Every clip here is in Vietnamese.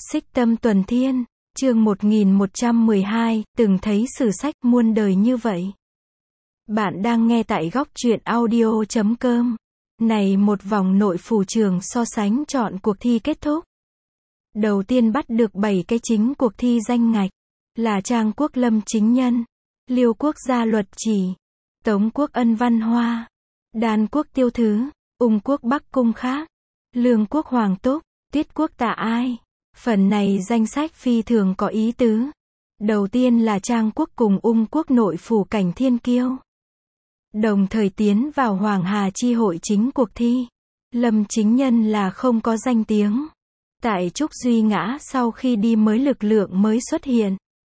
Xích Tâm Tuần Thiên, chương 1112, từng thấy sử sách muôn đời như vậy. Bạn đang nghe tại góc truyện audio.com. Này, một vòng nội phủ trường so sánh chọn cuộc thi kết thúc. Đầu tiên bắt được 7 cái chính cuộc thi danh ngạch, là Trang Quốc Lâm Chính Nhân, Liêu Quốc Gia Luật Chỉ, Tống Quốc Ân Văn Hoa, Đan Quốc Tiêu Thứ, Ung Quốc Bắc Cung Khác, Lương Quốc Hoàng Túc, Tuyết Quốc Tạ Ai. Phần này danh sách phi thường có ý tứ. Đầu tiên là Trang Quốc cùng Ung Quốc nội phủ Cảnh Thiên Kiêu. Đồng thời tiến vào Hoàng Hà chi hội chính cuộc thi. Lâm Chính Nhân là không có danh tiếng. Tại Trúc Duy ngã sau khi đi mới lực lượng mới xuất hiện.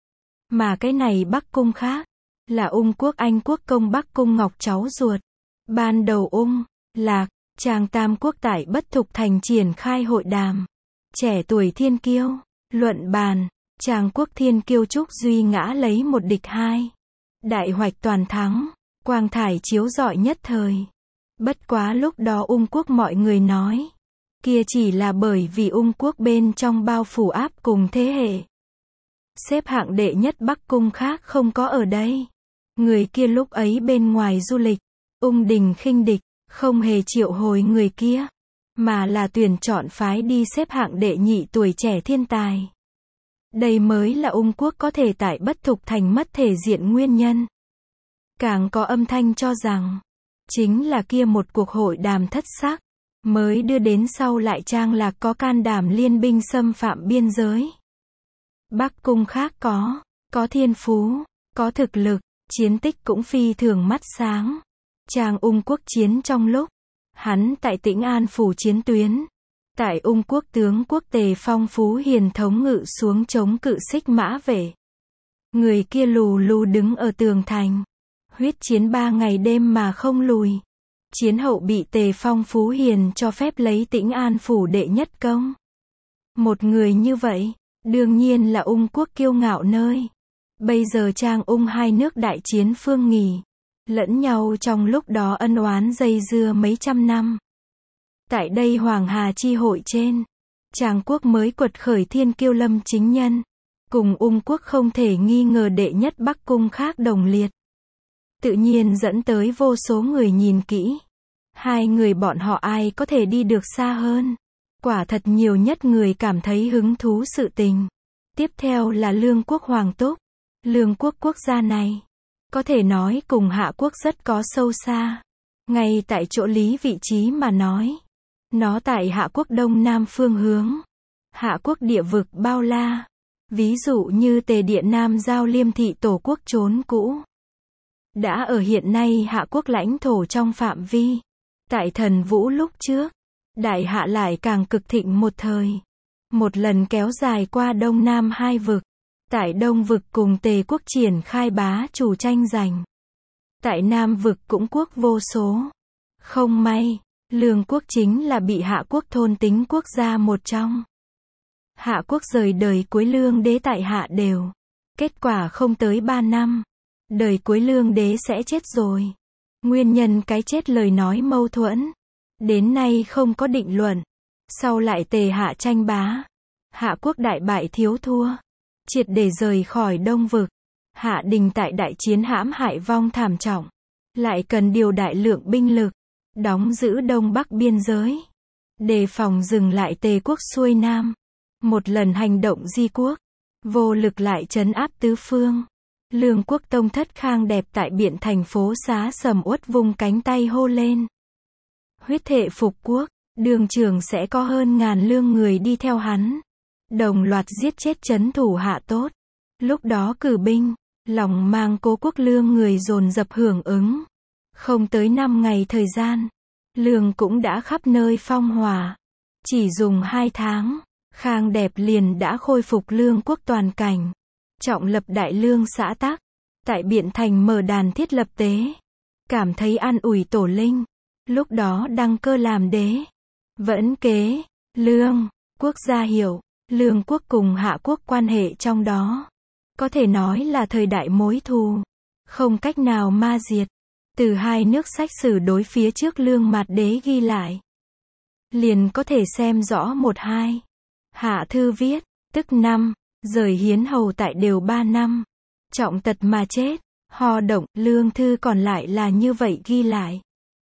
Mà cái này Bắc Cung Khác, là Ung Quốc Anh Quốc công Bắc Cung Ngọc cháu ruột. Ban đầu Ung, Lạc, Trang Tam Quốc tại Bất Thục Thành triển khai hội đàm. Trẻ tuổi thiên kiêu, luận bàn, Trang Quốc thiên kiêu Trúc Duy ngã lấy 1-2. Đại hoạch toàn thắng, quang thải chiếu rọi nhất thời. Bất quá lúc đó Ung Quốc mọi người nói, kia chỉ là bởi vì Ung Quốc bên trong bao phủ áp cùng thế hệ. Xếp hạng đệ nhất Bắc Cung Khác không có ở đây. Người kia lúc ấy bên ngoài du lịch, Ung Đình khinh địch, không hề triệu hồi người kia, mà là tuyển chọn phái đi xếp hạng đệ nhị tuổi trẻ thiên tài. Đây mới là Ung Quốc có thể tại Bất Thục Thành mất thể diện nguyên nhân. Càng có âm thanh cho rằng, chính là kia một cuộc hội đàm thất sắc, mới đưa đến sau lại Trang Lạc có can đảm liên binh xâm phạm biên giới. Bắc Cung Khác có thiên phú, có thực lực, chiến tích cũng phi thường mắt sáng. Trang Ung Quốc chiến trong lúc, hắn tại Tĩnh An phủ chiến tuyến, tại Ung Quốc tướng quốc Tề Phong Phú Hiền thống ngự xuống chống cự Xích Mã Vệ. Người kia lù lù đứng ở tường thành, huyết chiến 3 ngày đêm mà không lùi. Chiến hậu bị Tề Phong Phú Hiền cho phép lấy Tĩnh An phủ đệ nhất công. Một người như vậy, đương nhiên là Ung Quốc kiêu ngạo nơi. Bây giờ Trang Ung hai nước đại chiến phương nghỉ, lẫn nhau trong lúc đó ân oán dây dưa mấy trăm năm. Tại đây Hoàng Hà chi hội trên, Trang Quốc mới quật khởi thiên kiêu Lâm Chính Nhân, cùng Ung Quốc không thể nghi ngờ đệ nhất Bắc Cung Khác đồng liệt. Tự nhiên dẫn tới vô số người nhìn kỹ. Hai người bọn họ ai có thể đi được xa hơn. Quả thật nhiều nhất người cảm thấy hứng thú sự tình. Tiếp theo là Lương Quốc Hoàng Túc. Lương Quốc quốc gia này, có thể nói cùng Hạ Quốc rất có sâu xa. Ngay tại chỗ lý vị trí mà nói, nó tại Hạ Quốc đông nam phương hướng. Hạ Quốc địa vực bao la. Ví dụ như Tề Địa Nam giao Liêm thị tổ quốc trốn cũ. Đã ở hiện nay Hạ Quốc lãnh thổ trong phạm vi. Tại Thần Vũ lúc trước, Đại Hạ lại càng cực thịnh một thời. Một lần kéo dài qua Đông Nam hai vực. Tại Đông vực cùng Tề quốc triển khai bá chủ tranh giành. Tại Nam vực cũng quốc vô số. Không may, Lương quốc chính là bị Hạ Quốc thôn tính quốc gia một trong. Hạ Quốc rời đời cuối Lương đế tại Hạ đều. Kết quả không tới 3 năm, đời cuối Lương đế sẽ chết rồi. Nguyên nhân cái chết lời nói mâu thuẫn. Đến nay không có định luận. Sau lại Tề Hạ tranh bá. Hạ Quốc đại bại thiếu thua. Triệt để rời khỏi Đông vực. Hạ đình tại đại chiến hãm hại vong thảm trọng. Lại cần điều đại lượng binh lực. Đóng giữ Đông Bắc biên giới. Đề phòng dừng lại Tề quốc xuôi Nam. Một lần hành động di quốc. Vô lực lại trấn áp tứ phương. Lương quốc tông thất Khang Đẹp tại Biện thành phố Xá sầm uất vung cánh tay hô lên. Huyết thệ phục quốc, đường trường sẽ có hơn 1000 lương người đi theo hắn. Đồng loạt giết chết trấn thủ Hạ tốt. Lúc đó cử binh, lòng mang Cố quốc Lương người dồn dập hưởng ứng. Không tới 5 ngày thời gian, Lương cũng đã khắp nơi phong hỏa. Chỉ dùng 2 tháng, Khang Đẹp liền đã khôi phục Lương quốc toàn cảnh. Trọng lập đại lương xã tắc. Tại Biện thành mở đàn thiết lập tế. Cảm thấy an ủi tổ linh. Lúc đó đăng cơ làm đế. Vẫn kế, Lương, quốc gia hiểu. Lương quốc cùng Hạ quốc quan hệ trong đó, có thể nói là thời đại mối thù, không cách nào ma diệt. Từ hai nước sách sử đối phía trước Lương Mạt đế ghi lại, liền có thể xem rõ 1-2. Hạ thư viết, tức năm, rời Hiến hầu tại đều 3 năm. Trọng tật mà chết, Ho Động, Lương Thư còn lại là như vậy ghi lại.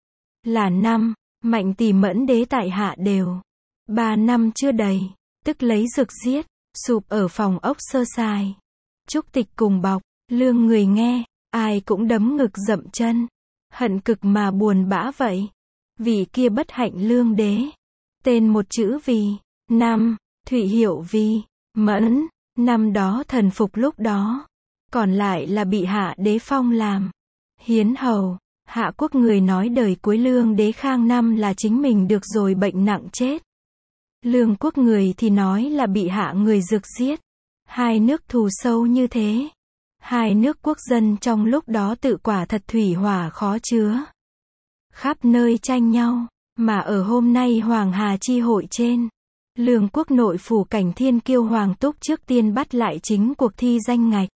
Là năm, Mạnh Tỳ Mẫn đế tại hạ đều 3 năm chưa đầy, tức lấy rực giết, sụp ở phòng ốc sơ sài. Trúc Tịch cùng bọc, Lương người nghe, ai cũng đấm ngực dậm chân. Hận cực mà buồn bã vậy. Vì kia bất hạnh Lương đế. Tên một chữ Vì, năm, Thụy hiệu Vì, Mẫn, năm đó thần phục lúc đó. Còn lại là bị hạ đế phong làm Hiến hầu. Hạ quốc người nói đời cuối Lương đế Khang năm là chính mình được rồi bệnh nặng chết. Lương quốc người thì nói là bị hạ người rực giết. Hai nước thù sâu như thế. Hai nước quốc dân trong lúc đó tự quả thật thủy hỏa khó chứa. Khắp nơi tranh nhau, mà ở hôm nay Hoàng Hà chi hội trên. Lương quốc nội phủ Cảnh Thiên Kiêu Hoàng Túc trước tiên bắt lại chính cuộc thi danh ngạch.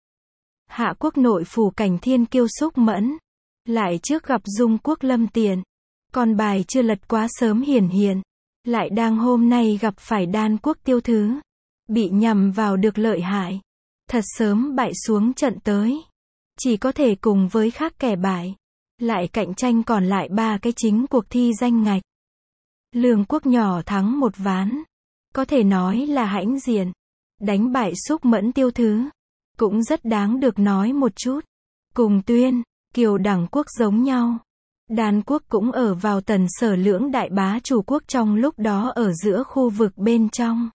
Hạ quốc nội phủ Cảnh Thiên Kiêu Xúc Mẫn. Lại trước gặp Dung quốc Lâm Tiện. Còn bài chưa lật quá sớm hiển hiện. Lại đang hôm nay gặp phải Đan quốc Tiêu Thứ. Bị nhầm vào được lợi hại. Thật sớm bại xuống trận tới. Chỉ có thể cùng với khác kẻ bại. Lại cạnh tranh còn lại 3 cái chính cuộc thi danh ngạch. Lương quốc nhỏ thắng một ván. Có thể nói là hãnh diện. Đánh bại Xúc Mẫn Tiêu Thứ. Cũng rất đáng được nói một chút. Cùng Tuyên, Kiều đẳng quốc giống nhau. Đan quốc cũng ở vào Tần Sở lưỡng đại bá chủ quốc trong lúc đó ở giữa khu vực bên trong.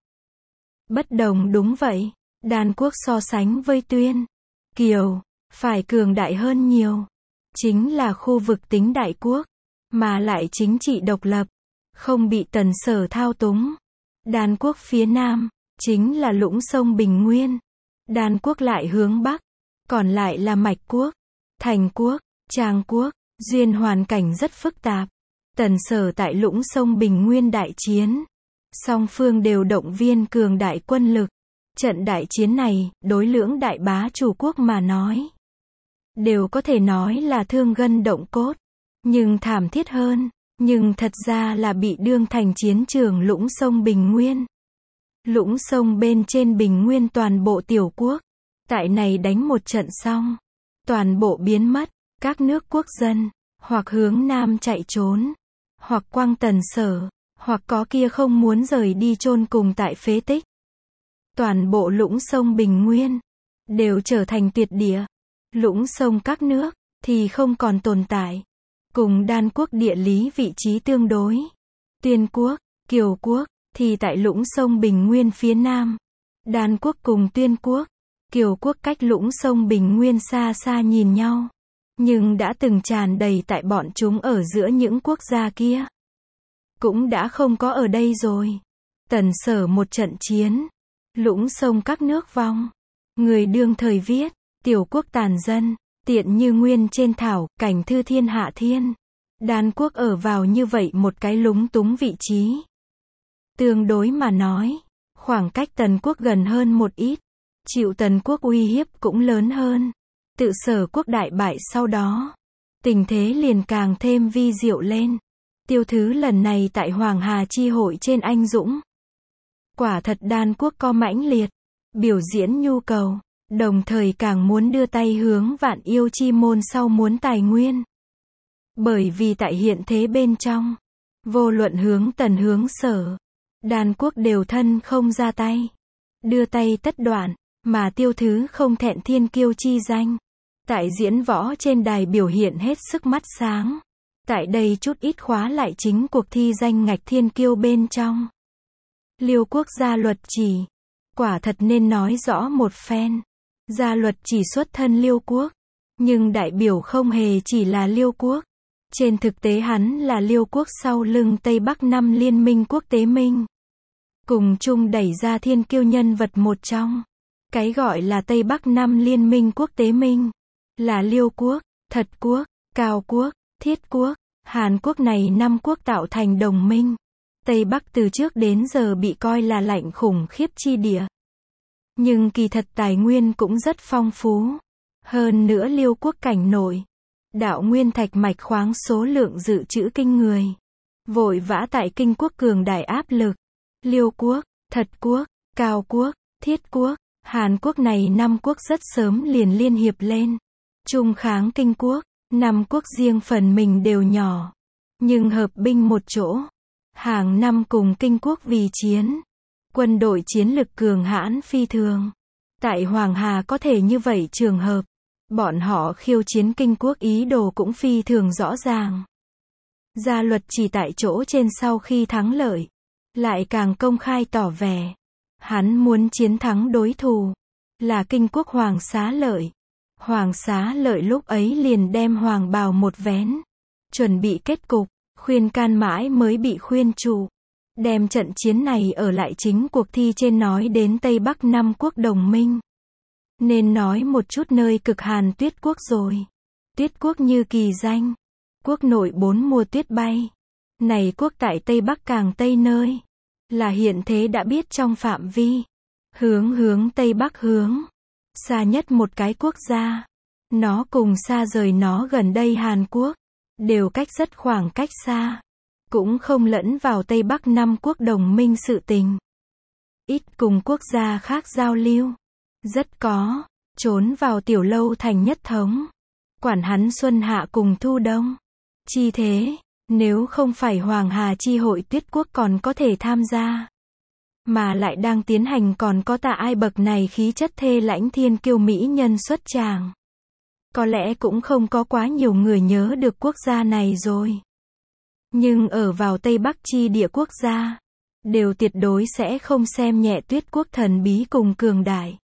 Bất đồng đúng vậy. Đan quốc so sánh với Tuyên, Kiều, phải cường đại hơn nhiều. Chính là khu vực tính đại quốc, mà lại chính trị độc lập, không bị Tần Sở thao túng. Đan quốc phía nam, chính là lũng sông Bình Nguyên. Đan quốc lại hướng bắc, còn lại là Mạch quốc, Thành quốc, Trang quốc. Duyên hoàn cảnh rất phức tạp. Tần Sở tại lũng sông Bình Nguyên đại chiến. Song phương đều động viên cường đại quân lực. Trận đại chiến này, đối lưỡng đại bá chủ quốc mà nói. Đều có thể nói là thương gân động cốt. Nhưng thảm thiết hơn. Nhưng thật ra là bị đương thành chiến trường lũng sông Bình Nguyên. Lũng sông bên trên Bình Nguyên toàn bộ tiểu quốc. Tại này đánh một trận xong. Toàn bộ biến mất. Các nước quốc dân, hoặc hướng nam chạy trốn, hoặc quăng Tần Sở, hoặc có kia không muốn rời đi chôn cùng tại phế tích. Toàn bộ lũng sông Bình Nguyên, đều trở thành tuyệt địa. Lũng sông các nước, thì không còn tồn tại. Cùng Đan quốc địa lý vị trí tương đối. Tuyên quốc, Kiều quốc, thì tại lũng sông Bình Nguyên phía nam. Đan quốc cùng Tuyên quốc, Kiều quốc cách lũng sông Bình Nguyên xa xa nhìn nhau. Nhưng đã từng tràn đầy tại bọn chúng ở giữa những quốc gia kia. Cũng đã không có ở đây rồi. Tần Sở một trận chiến. Lũng sông các nước vong. Người đương thời viết. Tiểu quốc tàn dân. Tiện như nguyên trên thảo. Cảnh thư thiên hạ thiên. Đan quốc ở vào như vậy một cái lúng túng vị trí. Tương đối mà nói. Khoảng cách Tần quốc gần hơn một ít. Chịu Tần quốc uy hiếp cũng lớn hơn. Tự Sở quốc đại bại sau đó. Tình thế liền càng thêm vi diệu lên. Tiêu Thứ lần này tại Hoàng Hà chi hội trên anh dũng. Quả thật Đan quốc có mãnh liệt. Biểu diễn nhu cầu. Đồng thời càng muốn đưa tay hướng Vạn Yêu chi môn sau muốn tài nguyên. Bởi vì tại hiện thế bên trong. Vô luận hướng Tần hướng Sở. Đan quốc đều thân không ra tay. Đưa tay tất đoạn. Mà Tiêu Thứ không thẹn thiên kiêu chi danh. Tại diễn võ trên đài biểu hiện hết sức mắt sáng. Tại đây chút ít khóa lại chính cuộc thi danh ngạch thiên kiêu bên trong. Liêu quốc gia luật chỉ. Quả thật nên nói rõ một phen. Gia luật chỉ xuất thân Liêu quốc. Nhưng đại biểu không hề chỉ là Liêu quốc. Trên thực tế hắn là Liêu quốc sau lưng Tây Bắc năm liên minh quốc tế minh. Cùng chung đẩy ra thiên kiêu nhân vật một trong. Cái gọi là Tây Bắc năm liên minh quốc tế minh. Là Liêu quốc, Thật quốc, Cao quốc, Thiết quốc, Hàn quốc này 5 quốc tạo thành đồng minh. Tây Bắc từ trước đến giờ bị coi là lạnh khủng khiếp chi địa. Nhưng kỳ thật tài nguyên cũng rất phong phú. Hơn nữa Liêu quốc cảnh nổi. Đạo nguyên thạch mạch khoáng số lượng dự trữ kinh người. Vội vã tại kinh quốc cường đại áp lực. Liêu quốc, Thật quốc, Cao quốc, Thiết quốc, Hàn Quốc này năm quốc rất sớm liền liên hiệp lên. Chung kháng Kinh quốc, năm quốc riêng phần mình đều nhỏ. Nhưng hợp binh một chỗ. Hàng năm cùng Kinh quốc vì chiến. Quân đội chiến lực cường hãn phi thường. Tại Hoàng Hà có thể như vậy trường hợp. Bọn họ khiêu chiến Kinh quốc ý đồ cũng phi thường rõ ràng. Gia Luật chỉ tại chỗ trên sau khi thắng lợi. Lại càng công khai tỏ vẻ. Hắn muốn chiến thắng đối thủ. Là Kinh quốc Hoàng Xá Lợi. Hoàng Xá Lợi lúc ấy liền đem hoàng bào một vén. Chuẩn bị kết cục. Khuyên can mãi mới bị khuyên trụ. Đem trận chiến này ở lại chính cuộc thi trên nói đến Tây Bắc năm quốc đồng minh. Nên nói một chút nơi cực hàn Tuyết quốc rồi. Tuyết quốc như kỳ danh. Quốc nội 4 mùa tuyết bay. Này quốc tại Tây Bắc càng Tây nơi. Là hiện thế đã biết trong phạm vi. Hướng Tây Bắc hướng. Xa nhất một cái quốc gia. Nó cùng xa rời nó gần đây Hàn Quốc. Đều cách rất khoảng cách xa. Cũng không lẫn vào Tây Bắc năm quốc đồng minh sự tình. Ít cùng quốc gia khác giao lưu. Rất có. Trốn vào tiểu lâu thành nhất thống. Quản hắn xuân hạ cùng thu đông. Chi thế, nếu không phải Hoàng Hà chi hội Tuyết quốc còn có thể tham gia. Mà lại đang tiến hành còn có Tạ Ai bậc này khí chất thê lãnh thiên kiêu mỹ nhân xuất tràng. Có lẽ cũng không có quá nhiều người nhớ được quốc gia này rồi. Nhưng ở vào Tây Bắc chi địa quốc gia, đều tuyệt đối sẽ không xem nhẹ Tuyết quốc thần bí cùng cường đại.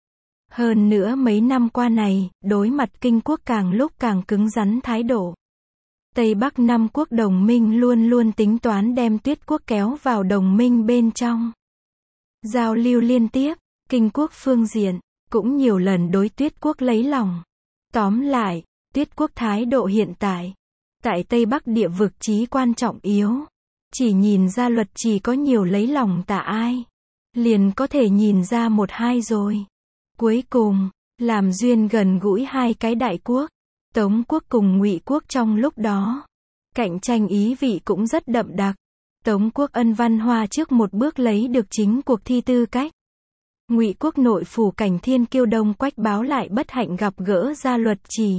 Hơn nữa mấy năm qua này, đối mặt Kinh quốc càng lúc càng cứng rắn thái độ. Tây Bắc năm quốc đồng minh luôn luôn tính toán đem Tuyết quốc kéo vào đồng minh bên trong. Giao lưu liên tiếp, Kinh quốc phương diện, cũng nhiều lần đối Tuyết quốc lấy lòng. Tóm lại, Tuyết quốc thái độ hiện tại, tại Tây Bắc địa vực chí quan trọng yếu. Chỉ nhìn Gia Luật chỉ có nhiều lấy lòng Tạ Ai. Liền có thể nhìn ra một hai rồi. Cuối cùng, làm duyên gần gũi hai cái đại quốc. Tống quốc cùng Ngụy quốc trong lúc đó. Cạnh tranh ý vị cũng rất đậm đặc. Tống quốc Ân Văn Hoa trước một bước lấy được chính cuộc thi tư cách. Ngụy quốc nội phủ Cảnh Thiên kiêu Đông Quách Báo lại bất hạnh gặp gỡ Gia Luật Chỉ.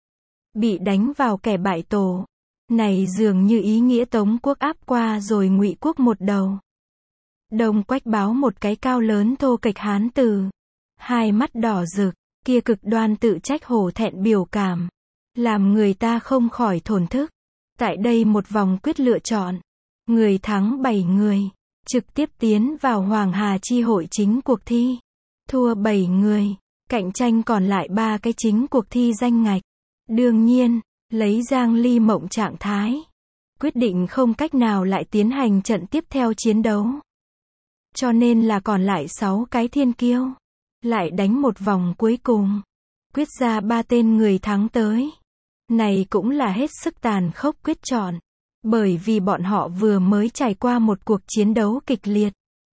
Bị đánh vào kẻ bại tổ. Này dường như ý nghĩa Tống quốc áp qua rồi Ngụy quốc một đầu. Đông Quách Báo một cái cao lớn thô kệch hán tử. Hai mắt đỏ rực, kia cực đoan tự trách hổ thẹn biểu cảm. Làm người ta không khỏi thổn thức. Tại đây một vòng quyết lựa chọn. Người thắng 7 người. Trực tiếp tiến vào Hoàng Hà chi hội chính cuộc thi. Thua 7 người. Cạnh tranh còn lại 3 cái chính cuộc thi danh ngạch. Đương nhiên, lấy Giang Ly Mộng trạng thái. Quyết định không cách nào lại tiến hành trận tiếp theo chiến đấu. Cho nên là còn lại 6 cái thiên kiêu. Lại đánh một vòng cuối cùng. Quyết ra 3 tên người thắng tới. Này cũng là hết sức tàn khốc quyết chọn. Bởi vì bọn họ vừa mới trải qua một cuộc chiến đấu kịch liệt.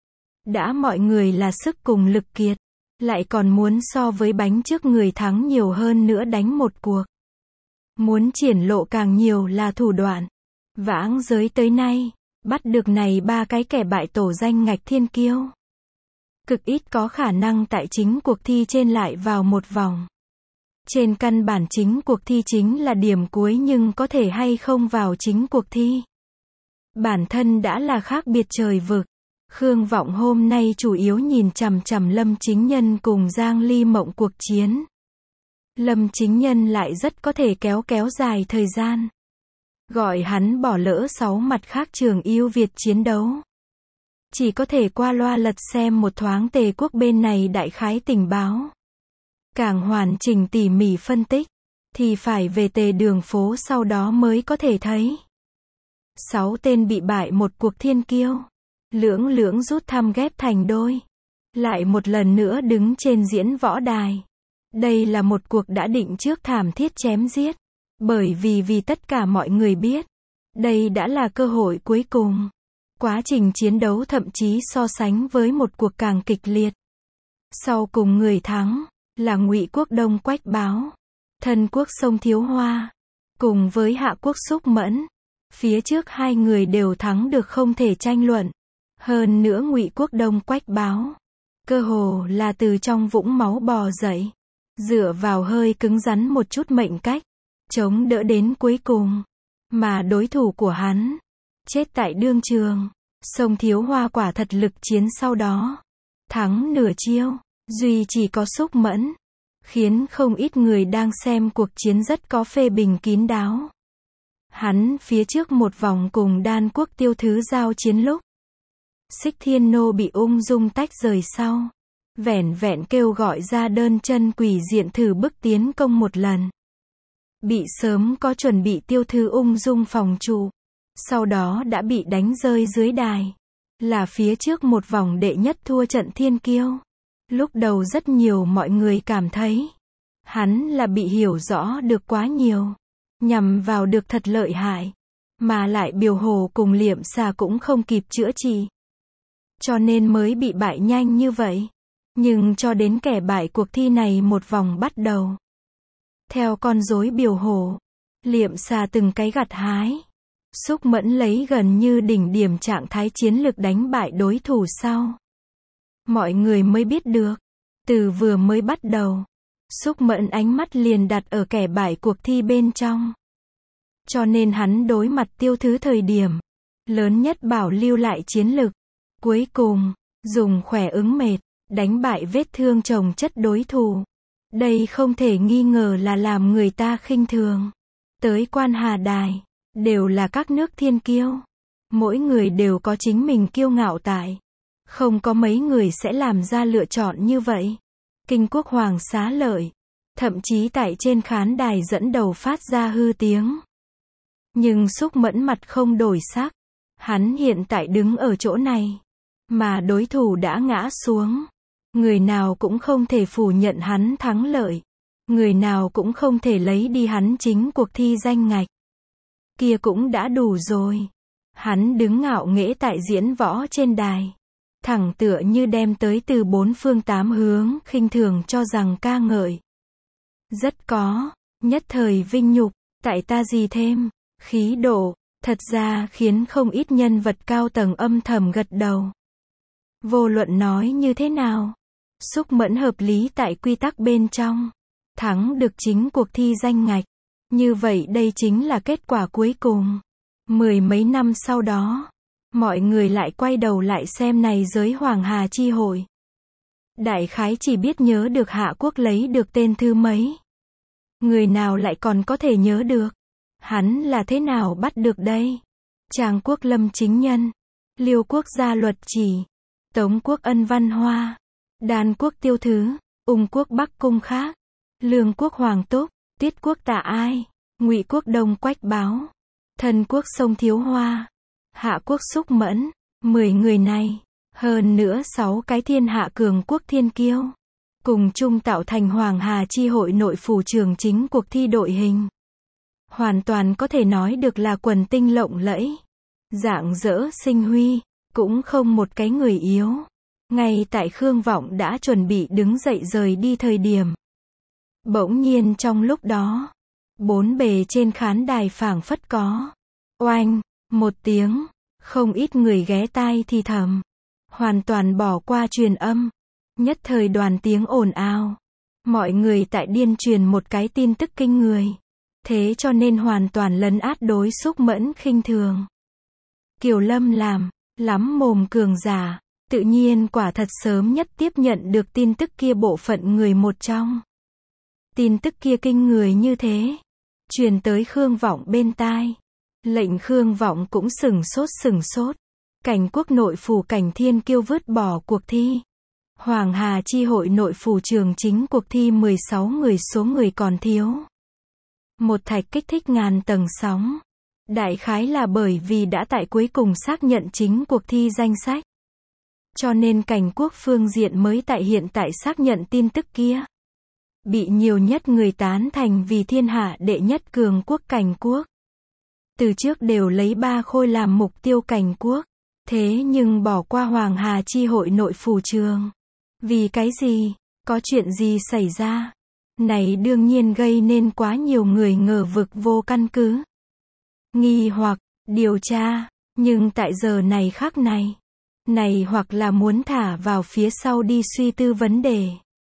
Đã mọi người là sức cùng lực kiệt. Lại còn muốn so với bánh trước người thắng nhiều hơn nữa đánh một cuộc. Muốn triển lộ càng nhiều là thủ đoạn. Vãng giới tới nay, bắt được này 3 cái kẻ bại tổ danh ngạch thiên kiêu. Cực ít có khả năng tại chính cuộc thi trên lại vào một vòng. Trên căn bản chính cuộc thi chính là điểm cuối nhưng có thể hay không vào chính cuộc thi. Bản thân đã là khác biệt trời vực. Khương Vọng hôm nay chủ yếu nhìn chằm chằm Lâm Chính Nhân cùng Giang Ly Mộng cuộc chiến. Lâm Chính Nhân lại rất có thể kéo dài thời gian. Gọi hắn bỏ lỡ 6 mặt khác trường yêu Việt chiến đấu. Chỉ có thể qua loa lật xem một thoáng Tề quốc bên này đại khái tình báo. Càng hoàn chỉnh tỉ mỉ phân tích, thì phải về Tề đường phố sau đó mới có thể thấy. 6 tên bị bại một cuộc thiên kiêu. Lưỡng rút thăm ghép thành đôi. Lại một lần nữa đứng trên diễn võ đài. Đây là một cuộc đã định trước thảm thiết chém giết. Bởi vì tất cả mọi người biết. Đây đã là cơ hội cuối cùng. Quá trình chiến đấu thậm chí so sánh với một cuộc càng kịch liệt. Sau cùng người thắng là Ngụy quốc Đông Quách Báo, Thân quốc Sông Thiếu Hoa, cùng với Hạ quốc Xúc Mẫn. Phía trước hai người đều thắng được không thể tranh luận. Hơn nữa Ngụy quốc Đông Quách Báo, cơ hồ là từ trong vũng máu bò dậy. Dựa vào hơi cứng rắn một chút mệnh cách, chống đỡ đến cuối cùng. Mà đối thủ của hắn, chết tại đương trường. Sông Thiếu Hoa quả thật lực chiến sau đó. Thắng nửa chiêu, duy chỉ có Xúc Mẫn. Khiến không ít người đang xem cuộc chiến rất có phê bình kín đáo. Hắn phía trước một vòng cùng Đan Quốc Tiêu Thứ giao chiến lúc. Xích Thiên Nô bị ung dung tách rời sau. Vẻn vẹn kêu gọi ra đơn chân quỷ diện thử bức tiến công một lần. Bị sớm có chuẩn bị Tiêu Thứ ung dung phòng trụ. Sau đó đã bị đánh rơi dưới đài. Là phía trước một vòng đệ nhất thua trận thiên kiêu. Lúc đầu rất nhiều mọi người cảm thấy. Hắn là bị hiểu rõ được quá nhiều. Nhằm vào được thật lợi hại. Mà lại Biểu Hổ cùng Liệm Xà cũng không kịp chữa trị. Cho nên mới bị bại nhanh như vậy. Nhưng cho đến kẻ bại cuộc thi này một vòng bắt đầu. Theo con rối Biểu Hổ, Liệm Xà từng cái gặt hái. Xúc Mẫn lấy gần như đỉnh điểm trạng thái chiến lực đánh bại đối thủ sau. Mọi người mới biết được. Từ vừa mới bắt đầu, Xúc Mẫn ánh mắt liền đặt ở kẻ bại cuộc thi bên trong. Cho nên hắn đối mặt Tiêu Thứ thời điểm lớn nhất bảo lưu lại chiến lực. Cuối cùng, dùng khỏe ứng mệt, đánh bại vết thương chồng chất đối thủ. Đây không thể nghi ngờ là làm người ta khinh thường. Tới Quan Hà Đài, đều là các nước thiên kiêu. Mỗi người đều có chính mình kiêu ngạo tại. Không có mấy người sẽ làm ra lựa chọn như vậy. Kinh Quốc Hoàng xá lợi. Thậm chí tại trên khán đài dẫn đầu phát ra hư tiếng. Nhưng Xúc Mẫn mặt không đổi sắc. Hắn hiện tại đứng ở chỗ này. Mà đối thủ đã ngã xuống. Người nào cũng không thể phủ nhận hắn thắng lợi. Người nào cũng không thể lấy đi hắn chính cuộc thi danh ngạch. Kia cũng đã đủ rồi. Hắn đứng ngạo nghễ tại diễn võ trên đài. Thẳng tựa như đem tới từ bốn phương tám hướng khinh thường cho rằng ca ngợi. Rất có, nhất thời vinh nhục, tại ta gì thêm, khí độ, thật ra khiến không ít nhân vật cao tầng âm thầm gật đầu. Vô luận nói như thế nào, Xúc Mẫn hợp lý tại quy tắc bên trong, thắng được chính cuộc thi danh ngạch. Như vậy đây chính là kết quả cuối cùng. Mười mấy năm sau đó, mọi người lại quay đầu lại xem này giới Hoàng Hà chi hội. Đại khái chỉ biết nhớ được Hạ Quốc lấy được tên thứ mấy. Người nào lại còn có thể nhớ được. Hắn là thế nào bắt được đây? Trang Quốc Lâm Chính Nhân, Liêu Quốc Gia Luật Chỉ, Tống Quốc Ân Văn Hoa, Đan Quốc Tiêu Thứ, Ung Quốc Bắc Cung Khác, Lương Quốc Hoàng Túc, Tiết Quốc Tạ Ai, Ngụy Quốc Đông Quách Báo, Thân Quốc Sông Thiếu Hoa, Hạ Quốc Xúc Mẫn. 10 người này, hơn nữa 6 cái thiên hạ cường quốc thiên kiêu, cùng chung tạo thành Hoàng Hà chi hội nội phủ trường chính cuộc thi đội hình. Hoàn toàn có thể nói được là quần tinh lộng lẫy, rạng rỡ sinh huy, cũng không một cái người yếu. Ngay tại Khương Vọng đã chuẩn bị đứng dậy rời đi thời điểm. Bỗng nhiên trong lúc đó, bốn bề trên khán đài phảng phất có. Oanh, một tiếng, không ít người ghé tai thì thầm. Hoàn toàn bỏ qua truyền âm. Nhất thời đoàn tiếng ồn ào. Mọi người tại điên truyền một cái tin tức kinh người. Thế cho nên hoàn toàn lấn át đối Xúc Mẫn khinh thường. Kiều Lâm làm, lắm mồm cường giả, tự nhiên quả thật sớm nhất tiếp nhận được tin tức kia bộ phận người một trong. Tin tức kia kinh người như thế, truyền tới Khương Vọng bên tai. Lệnh Khương Vọng cũng sửng sốt. Cảnh quốc nội phủ Cảnh Thiên Kiêu vứt bỏ cuộc thi. Hoàng Hà chi hội nội phủ trường chính cuộc thi 16 người số người còn thiếu. Một thạch kích thích ngàn tầng sóng. Đại khái là bởi vì đã tại cuối cùng xác nhận chính cuộc thi danh sách. Cho nên cảnh quốc phương diện mới tại hiện tại xác nhận tin tức kia. Bị nhiều nhất người tán thành vì thiên hạ đệ nhất cường quốc cảnh quốc. Từ trước đều lấy 3 khôi làm mục tiêu cảnh quốc. Thế nhưng bỏ qua Hoàng Hà chi hội nội phủ trường. Vì cái gì? Có chuyện gì xảy ra? Này đương nhiên gây nên quá nhiều người ngờ vực vô căn cứ. Nghi hoặc, điều tra. Nhưng tại giờ này khắc này, này hoặc là muốn thả vào phía sau đi suy tư vấn đề.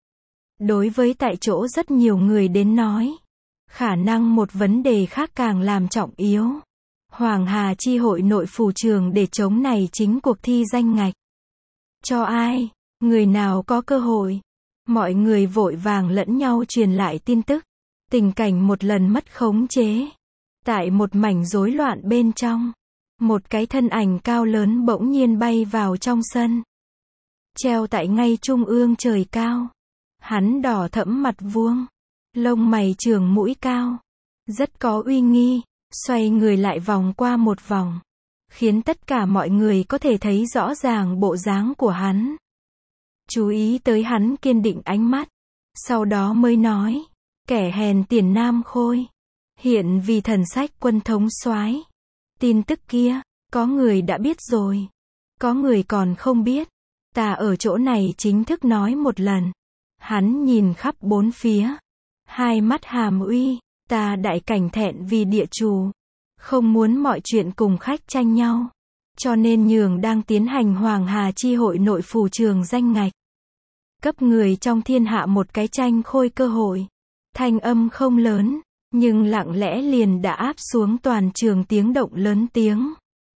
Đối với tại chỗ rất nhiều người đến nói, khả năng một vấn đề khác càng làm trọng yếu. Hoàng Hà chi hội nội phủ trường để chống này chính cuộc thi danh ngạch. Cho ai? Người nào có cơ hội? Mọi người vội vàng lẫn nhau truyền lại tin tức. Tình cảnh một lần mất khống chế. Tại một mảnh rối loạn bên trong, một cái thân ảnh cao lớn bỗng nhiên bay vào trong sân. Treo tại ngay trung ương trời cao. Hắn đỏ thẫm mặt vuông, lông mày trường mũi cao, rất có uy nghi, xoay người lại vòng qua một vòng, khiến tất cả mọi người có thể thấy rõ ràng bộ dáng của hắn. Chú ý tới hắn kiên định ánh mắt, sau đó mới nói, kẻ hèn Tiền Nam Khôi, hiện vì thần sách quân thống soái. Tin tức kia, có người đã biết rồi, có người còn không biết. Ta ở chỗ này chính thức nói một lần. Hắn nhìn khắp bốn phía, hai mắt hàm uy, ta đại cảnh thẹn vì địa chủ, không muốn mọi chuyện cùng khách tranh nhau, cho nên nhường đang tiến hành Hoàng Hà chi hội nội phủ trường danh ngạch. Cấp người trong thiên hạ một cái tranh khôi cơ hội. Thanh âm không lớn, nhưng lặng lẽ liền đã áp xuống toàn trường tiếng động lớn tiếng.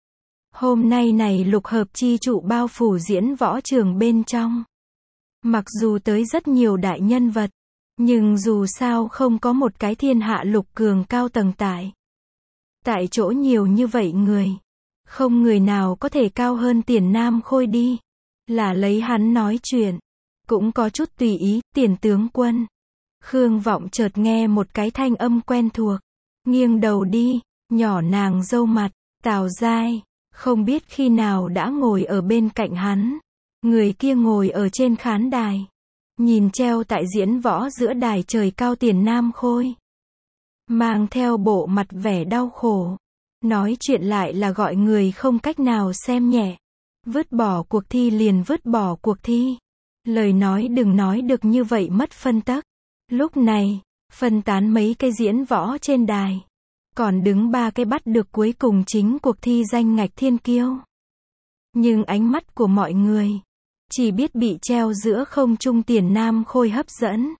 Hôm nay này lục hợp chi trụ bao phủ diễn võ trường bên trong. Mặc dù tới rất nhiều đại nhân vật, nhưng dù sao không có một cái thiên hạ lục cường cao tầng tại. Tại chỗ nhiều như vậy người, không người nào có thể cao hơn Tiền Nam Khôi đi. Là lấy hắn nói chuyện, cũng có chút tùy ý, Tiền tướng quân. Khương Vọng chợt nghe một cái thanh âm quen thuộc, nghiêng đầu đi, nhỏ nàng râu mặt, Tào Giai, không biết khi nào đã ngồi ở bên cạnh hắn. Người kia ngồi ở trên khán đài, nhìn treo tại diễn võ giữa đài trời cao Tiền Nam Khôi, mang theo bộ mặt vẻ đau khổ, nói chuyện lại là gọi người không cách nào xem nhẹ. Vứt bỏ cuộc thi liền vứt bỏ cuộc thi. Lời nói đừng nói được như vậy mất phân tắc. Lúc này, phân tán mấy cái diễn võ trên đài, còn đứng ba cái bắt được cuối cùng chính cuộc thi danh ngạch thiên kiêu. Nhưng ánh mắt của mọi người chỉ biết bị treo giữa không trung Tiền Nam Khôi hấp dẫn.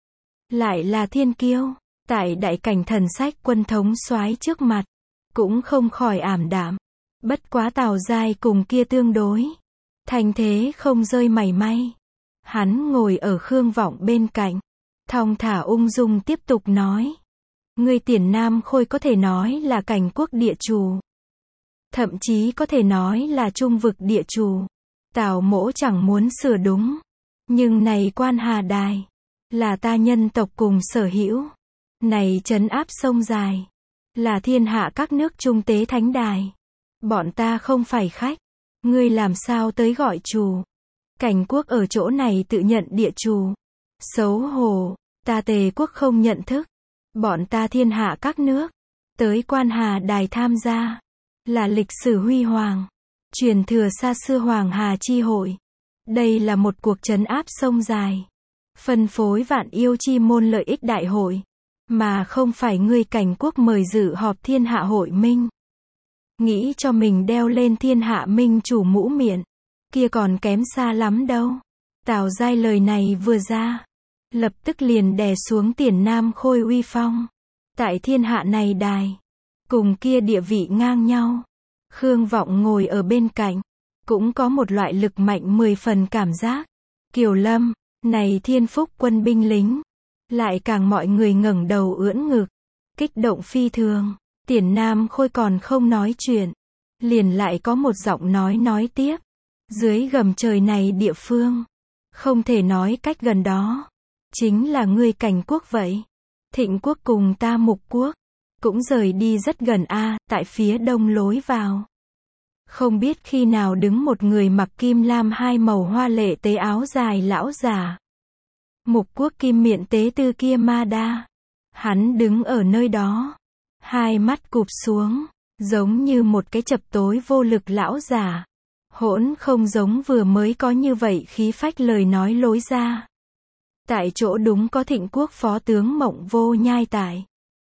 Lại là thiên kiêu, tại đại cảnh thần sách quân thống soái trước mặt, cũng không khỏi ảm đạm. Bất quá Tào Giai cùng kia tương đối, thành thế không rơi mảy may. Hắn ngồi ở Khương Vọng bên cạnh, thong thả ung dung tiếp tục nói. Người Tiền Nam Khôi có thể nói là cảnh quốc địa chủ, thậm chí có thể nói là trung vực địa chủ. Tào mỗ chẳng muốn sửa đúng, nhưng này Quan Hà Đài, là ta nhân tộc cùng sở hữu. Này trấn áp sông dài, là thiên hạ các nước trung tế thánh đài. Bọn ta không phải khách, ngươi làm sao tới gọi chủ. Cảnh quốc ở chỗ này tự nhận địa chủ. Xấu hổ, ta Tề quốc không nhận thức. Bọn ta thiên hạ các nước, tới Quan Hà Đài tham gia, là lịch sử huy hoàng, truyền thừa xa xưa Hoàng Hà chi hội. Đây là một cuộc trấn áp sông dài, phân phối vạn yêu chi môn lợi ích đại hội, mà không phải ngươi cảnh quốc mời dự họp thiên hạ hội minh. Nghĩ cho mình đeo lên thiên hạ minh chủ mũ miệng, kia còn kém xa lắm đâu. Tào Giai lời này vừa ra, lập tức liền đè xuống Tiền Nam Khôi uy phong. Tại thiên hạ này đài, cùng kia địa vị ngang nhau. Khương Vọng ngồi ở bên cạnh, cũng có một loại lực mạnh 10 phần cảm giác. Kiều Lâm, này thiên phúc quân binh lính, lại càng mọi người ngẩng đầu ưỡn ngực, kích động phi thường. Tiền Nam Khôi còn không nói chuyện, liền lại có một giọng nói tiếp. Dưới gầm trời này địa phương, không thể nói cách gần đó, chính là ngươi cảnh quốc vậy. Thịnh quốc cùng ta Mục quốc, cũng rời đi rất gần tại phía đông lối vào. Không biết khi nào đứng một người mặc kim lam hai màu hoa lệ tế áo dài lão già. Mục quốc kim miện tế tư kia ma đa. Hắn đứng ở nơi đó, hai mắt cụp xuống, giống như một cái chập tối vô lực lão già. Hỗn không giống vừa mới có như vậy khí phách lời nói lối ra. Tại chỗ đúng có Thịnh quốc phó tướng Mộng Vô Nhai tại.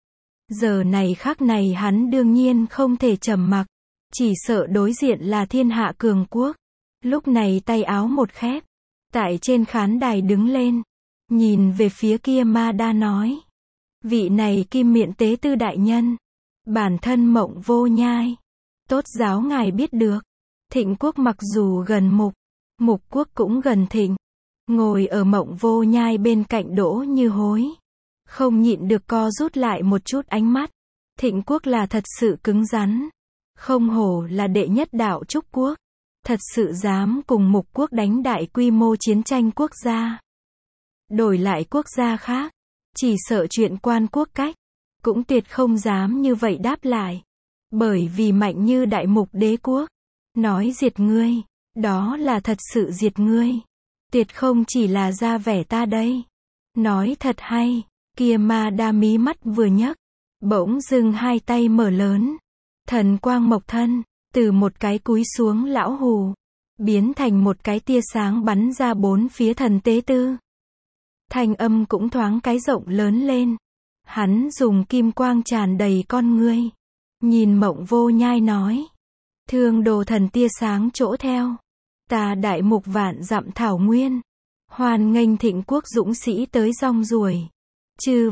Giờ này khắc này hắn đương nhiên không thể trầm mặc, chỉ sợ đối diện là thiên hạ cường quốc. Lúc này tay áo một khép, tại trên khán đài đứng lên, nhìn về phía kia Ma Đa nói. Vị này Kim Miện Tế Tư đại nhân, bản thân Mộng Vô Nhai, tốt giáo ngài biết được. Thịnh quốc mặc dù gần mục, mục quốc cũng gần thịnh. Ngồi ở Mộng Vô Nhai bên cạnh Đỗ Như Hối, không nhịn được co rút lại một chút ánh mắt. Thịnh quốc là thật sự cứng rắn, không hổ là đệ nhất đạo trúc quốc, thật sự dám cùng mục quốc đánh đại quy mô chiến tranh quốc gia. Đổi lại quốc gia khác, chỉ sợ chuyện quan quốc cách, cũng tuyệt không dám như vậy đáp lại. Bởi vì mạnh như đại mục đế quốc, nói diệt ngươi, đó là thật sự diệt ngươi. Tuyệt không chỉ là ra vẻ ta đây. Nói thật hay, kia Ma Đa mí mắt vừa nhấc, bỗng dưng hai tay mở lớn. Thần quang mộc thân, từ một cái cúi xuống lão hù, biến thành một cái tia sáng bắn ra bốn phía thần tế tư. Thanh âm cũng thoáng cái rộng lớn lên. Hắn dùng kim quang tràn đầy con ngươi, nhìn Mộng Vô Nhai nói. Thương đồ thần tia sáng chỗ theo. Ta đại mục vạn dặm thảo nguyên. Hoan nghênh thịnh quốc dũng sĩ tới rong ruổi. Chư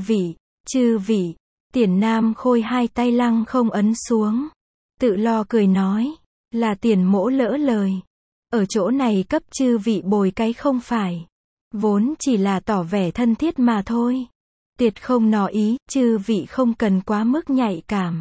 vị, Tiền Nam Khôi hai tay lăng không ấn xuống. Tự lo cười nói, là Tiền Mỗ lỡ lời. Ở chỗ này cấp chư vị bồi cái không phải. Vốn chỉ là tỏ vẻ thân thiết mà thôi. Tuyệt không nò ý, chư vị không cần quá mức nhạy cảm.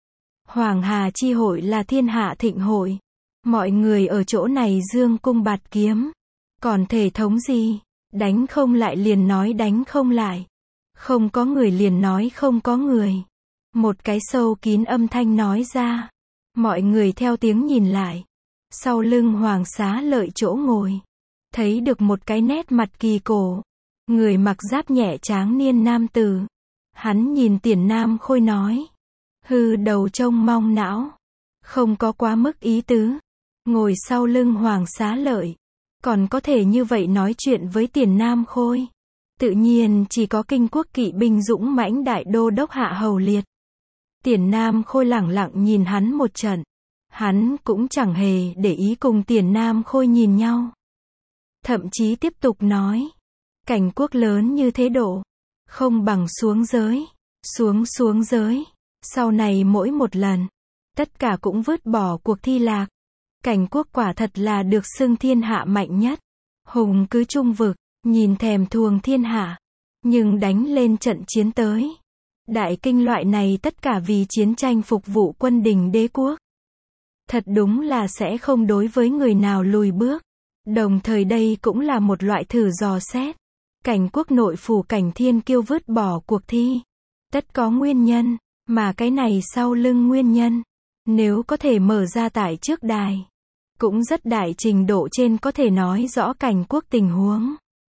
Hoàng Hà chi hội là thiên hạ thịnh hội. Mọi người ở chỗ này dương cung bạt kiếm. Còn thể thống gì? Đánh không lại liền nói đánh không lại. Không có người liền nói không có người. Một cái sâu kín âm thanh nói ra. Mọi người theo tiếng nhìn lại. Sau lưng Hoàng Xá Lợi chỗ ngồi, thấy được một cái nét mặt kỳ cổ. Người mặc giáp nhẹ tráng niên nam tử. Hắn nhìn Tiền Nam Khôi nói. Hư đầu trông mong não. Không có quá mức ý tứ. Ngồi sau lưng Hoàng Xá Lợi. Còn có thể như vậy nói chuyện với Tiền Nam Khôi. Tự nhiên chỉ có kinh quốc kỵ binh dũng mãnh đại đô đốc Hạ Hầu Liệt. Tiền Nam Khôi lẳng lặng nhìn hắn một trận. Hắn cũng chẳng hề để ý cùng Tiền Nam Khôi nhìn nhau. Thậm chí tiếp tục nói. Cảnh quốc lớn như thế độ. Không bằng xuống giới. Xuống giới. Sau này mỗi một lần. Tất cả cũng vứt bỏ cuộc thi lạc. Cảnh quốc quả thật là được xưng thiên hạ mạnh nhất. Hùng cứ trung vực. Nhìn thèm thuồng thiên hạ. Nhưng đánh lên trận chiến tới. Đại kinh loại này tất cả vì chiến tranh phục vụ quân đình đế quốc. Thật đúng là sẽ không đối với người nào lùi bước. Đồng thời đây cũng là một loại thử dò xét. Cảnh quốc nội phủ Cảnh Thiên Kiêu vứt bỏ cuộc thi. Tất có nguyên nhân, mà cái này sau lưng nguyên nhân. Nếu có thể mở ra tại trước đài. Cũng rất đại trình độ trên có thể nói rõ cảnh quốc tình huống.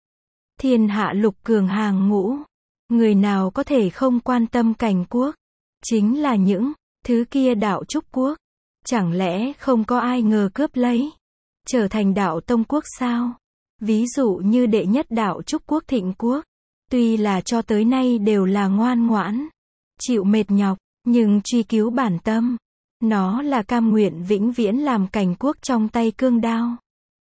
Thiên hạ lục cường hàng ngũ. Người nào có thể không quan tâm cảnh quốc. Chính là những thứ kia đạo trúc quốc. Chẳng lẽ không có ai ngờ cướp lấy. Trở thành đạo tông quốc sao? Ví dụ như đệ nhất đạo trúc quốc Thịnh quốc. Tuy là cho tới nay đều là ngoan ngoãn. Chịu mệt nhọc. Nhưng truy cứu bản tâm. Nó là cam nguyện vĩnh viễn làm cảnh quốc trong tay cương đao.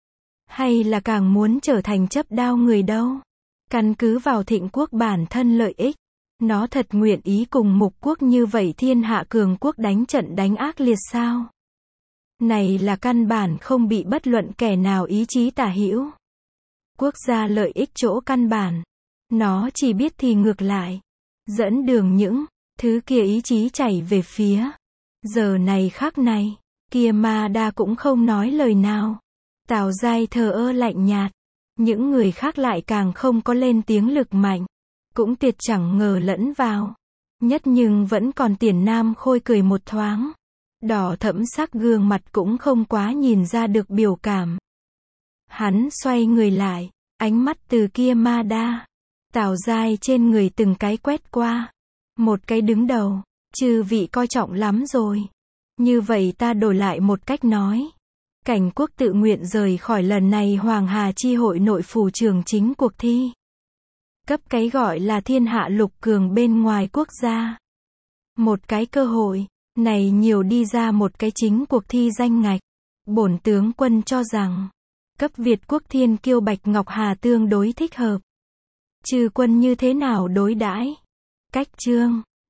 Hay là càng muốn trở thành chấp đao người đâu? Căn cứ vào Thịnh quốc bản thân lợi ích. Nó thật nguyện ý cùng mục quốc như vậy thiên hạ cường quốc đánh trận đánh ác liệt sao? Này là căn bản không bị bất luận kẻ nào ý chí tả hữu. Quốc gia lợi ích chỗ căn bản. Nó chỉ biết thì ngược lại. Dẫn đường những thứ kia ý chí chảy về phía. Giờ này khắc này, kia Ma Đa cũng không nói lời nào. Tào Giai thờ ơ lạnh nhạt. Những người khác lại càng không có lên tiếng lực mạnh. Cũng tuyệt chẳng ngờ lẫn vào. Nhất nhưng vẫn còn Tiền Nam Khôi cười một thoáng. Đỏ thẫm sắc gương mặt cũng không quá nhìn ra được biểu cảm. Hắn xoay người lại, ánh mắt từ kia Ma Đa, Tào Giai trên người từng cái quét qua. Một cái đứng đầu, chư vị coi trọng lắm rồi. Như vậy ta đổi lại một cách nói. Cảnh quốc tự nguyện rời khỏi lần này Hoàng Hà chi hội nội phủ trường chính cuộc thi. Cấp cái gọi là thiên hạ lục cường bên ngoài quốc gia. Một cái cơ hội, này nhiều đi ra một cái chính cuộc thi danh ngạch. Bổn tướng quân cho rằng, Cấp Việt quốc thiên kiêu Bạch Ngọc Hà tương đối thích hợp. Trừ Quân như thế nào đối đãi? Cách chương